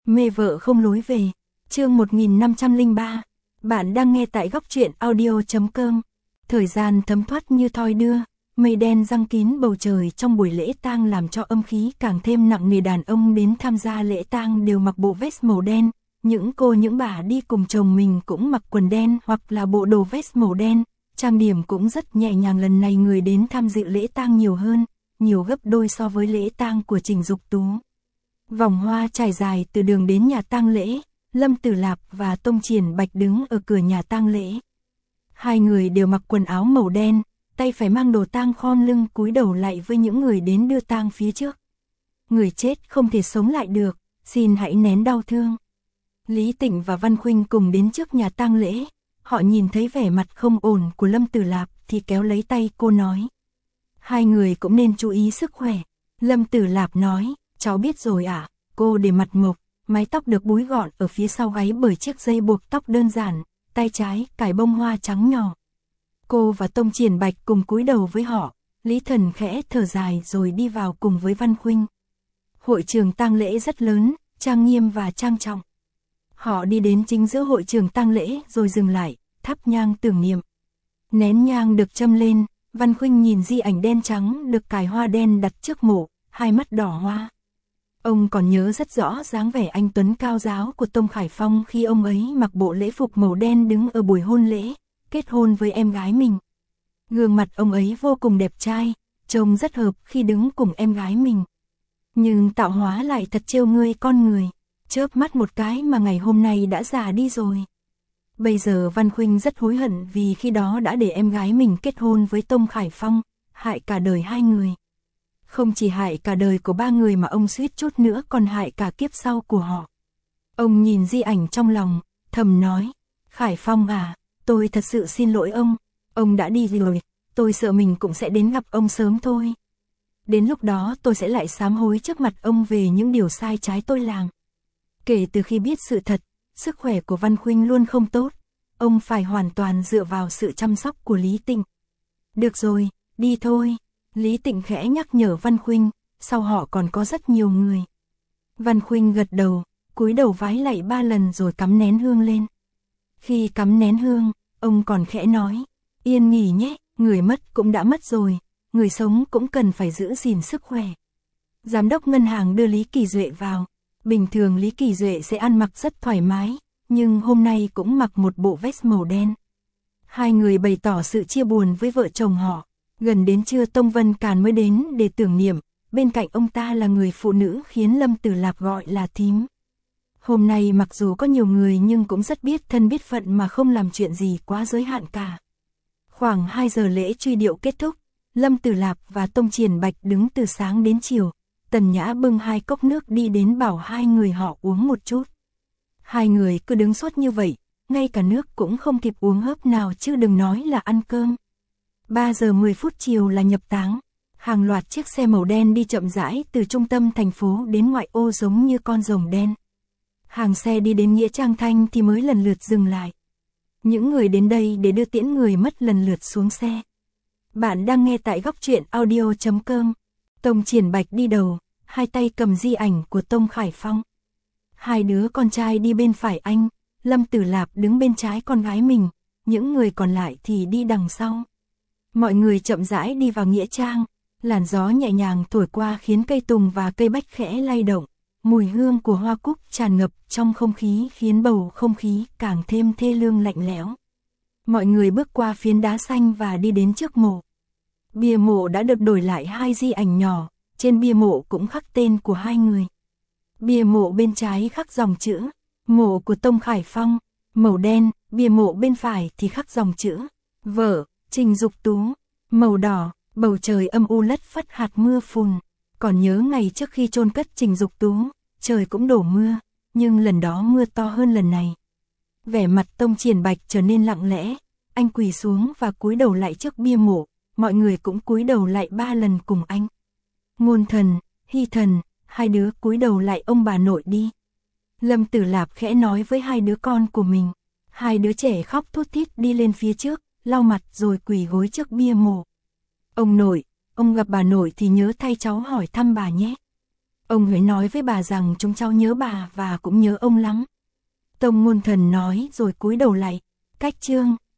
Mê vợ không lối về. Chương 1503. Bạn đang nghe tại góc truyện audio.com. Thời gian thấm thoát như thoi đưa, mây đen giăng kín bầu trời trong buổi lễ tang làm cho âm khí càng thêm nặng nề. Đàn ông đến tham gia lễ tang đều mặc bộ vest màu đen, những cô những bà đi cùng chồng mình cũng mặc quần đen hoặc là bộ đồ vest màu đen, trang điểm cũng rất nhẹ nhàng. Lần này người đến tham dự lễ tang nhiều hơn, nhiều gấp đôi so với lễ tang của Trình Dục Tú. Vòng hoa trải dài từ đường đến nhà tang lễ, Lâm Tử Lạp và Tông Triển Bạch đứng ở cửa nhà tang lễ. Hai người đều mặc quần áo màu đen, tay phải mang đồ tang khom lưng cúi đầu lạy với những người đến đưa tang phía trước. Người chết không thể sống lại được, xin hãy nén đau thương. Lý Tịnh và Văn Khuynh cùng đến trước nhà tang lễ, họ nhìn thấy vẻ mặt không ổn của Lâm Tử Lạp thì kéo lấy tay cô nói. Hai người cũng nên chú ý sức khỏe. Lâm Tử Lạp nói, cháu biết rồi ạ. Cô để mặt mộc, mái tóc được búi gọn ở phía sau gáy bởi chiếc dây buộc tóc đơn giản, tay trái cài bông hoa trắng nhỏ. Cô và Tông Triển Bạch cùng cúi đầu với họ, Lý Thần khẽ thở dài rồi đi vào cùng với Văn Khuynh. Hội trường tang lễ rất lớn, trang nghiêm và trang trọng. Họ đi đến chính giữa hội trường tang lễ rồi dừng lại, thắp nhang tưởng niệm. Nén nhang được châm lên, Văn Khuynh nhìn di ảnh đen trắng được cài hoa đen đặt trước mộ, hai mắt đỏ hoa. Ông còn nhớ rất rõ dáng vẻ anh tuấn cao ráo của Tông Khải Phong khi ông ấy mặc bộ lễ phục màu đen đứng ở buổi hôn lễ, kết hôn với em gái mình. Gương mặt ông ấy vô cùng đẹp trai, trông rất hợp khi đứng cùng em gái mình. Nhưng tạo hóa lại thật trêu ngươi con người, chớp mắt một cái mà ngày hôm nay đã già đi rồi. Bây giờ Văn Khuynh rất hối hận vì khi đó đã để em gái mình kết hôn với Tông Khải Phong, hại cả đời hai người. Không chỉ hại cả đời của ba người mà ông suýt chút nữa còn hại cả kiếp sau của họ. Ông nhìn di ảnh trong lòng, thầm nói, Khải Phong à, tôi thật sự xin lỗi ông đã đi rồi, tôi sợ mình cũng sẽ đến gặp ông sớm thôi. Đến lúc đó tôi sẽ lại sám hối trước mặt ông về những điều sai trái tôi làm. Kể từ khi biết sự thật, sức khỏe của Văn Khuynh luôn không tốt, ông phải hoàn toàn dựa vào sự chăm sóc của Lý Tịnh. Được rồi, đi thôi. Lý Tịnh khẽ nhắc nhở Văn Khuynh, sau họ còn có rất nhiều người. Văn Khuynh gật đầu, cúi đầu vái lạy 3 lần rồi cắm nén hương lên. Khi cắm nén hương, ông còn khẽ nói, yên nghỉ nhé, người mất cũng đã mất rồi, người sống cũng cần phải giữ gìn sức khỏe. Giám đốc ngân hàng đưa Lý Kỳ Duệ vào. Bình thường Lý Kỳ Duệ sẽ ăn mặc rất thoải mái, nhưng hôm nay cũng mặc một bộ vest màu đen. Hai người bày tỏ sự chia buồn với vợ chồng họ. Gần đến trưa Tông Vân Càn mới đến để tưởng niệm, bên cạnh ông ta là người phụ nữ khiến Lâm Tử Lạp gọi là thím. Hôm nay mặc dù có nhiều người nhưng cũng rất biết thân biết phận mà không làm chuyện gì quá giới hạn cả. Khoảng 2 giờ lễ truy điệu kết thúc, Lâm Tử Lạp và Tông Triển Bạch đứng từ sáng đến chiều. Tần Nhã bưng 2 cốc nước đi đến bảo hai người họ uống một chút. Hai người cứ đứng suốt như vậy, ngay cả nước cũng không kịp uống hớp nào chứ đừng nói là ăn cơm. 3 giờ 10 phút chiều là nhập táng. Hàng loạt chiếc xe màu đen đi chậm rãi từ trung tâm thành phố đến ngoại ô giống như con rồng đen. Hàng xe đi đến Nghĩa Trang Thanh thì mới lần lượt dừng lại. Những người đến đây để đưa tiễn người mất lần lượt xuống xe. Bạn đang nghe tại góc truyện audio.com. Tông Triển Bạch đi đầu, hai tay cầm di ảnh của Tông Khải Phong. Hai đứa con trai đi bên phải anh, Lâm Tử Lạp đứng bên trái con gái mình, những người còn lại thì đi đằng sau. Mọi người chậm rãi đi vào nghĩa trang, làn gió nhẹ nhàng thổi qua khiến cây tùng và cây bách khẽ lay động, mùi hương của hoa cúc tràn ngập trong không khí khiến bầu không khí càng thêm thê lương lạnh lẽo. Mọi người bước qua phiến đá xanh và đi đến trước mộ. Bia mộ đã được đổi lại 2 di ảnh nhỏ, trên bia mộ cũng khắc tên của hai người. Bia mộ bên trái khắc dòng chữ, mộ của Tông Khải Phong, màu đen, bia mộ bên phải thì khắc dòng chữ, vợ, Trình Dục Tú, màu đỏ, bầu trời âm u lất phất hạt mưa phùn. Còn nhớ ngày trước khi chôn cất Trình Dục Tú, trời cũng đổ mưa, nhưng lần đó mưa to hơn lần này. Vẻ mặt Tông Triển Bạch trở nên lặng lẽ, anh quỳ xuống và cúi đầu lại trước bia mộ, mọi người cũng cúi đầu lại 3 lần cùng anh. Ngôn Thần, Hy Thần, hai đứa cúi đầu lại ông bà nội đi. Lâm Tử Lạp khẽ nói với hai đứa con của mình. Hai đứa trẻ khóc thút thít đi lên phía trước, lau mặt rồi quỳ gối trước bia mộ. Ông nội, ông gặp bà nội thì nhớ thay cháu hỏi thăm bà nhé. Ông Huệ nói với bà rằng chúng cháu nhớ bà và cũng nhớ ông lắm. Tông Ngôn Thần nói rồi cúi đầu lạy. Cách chương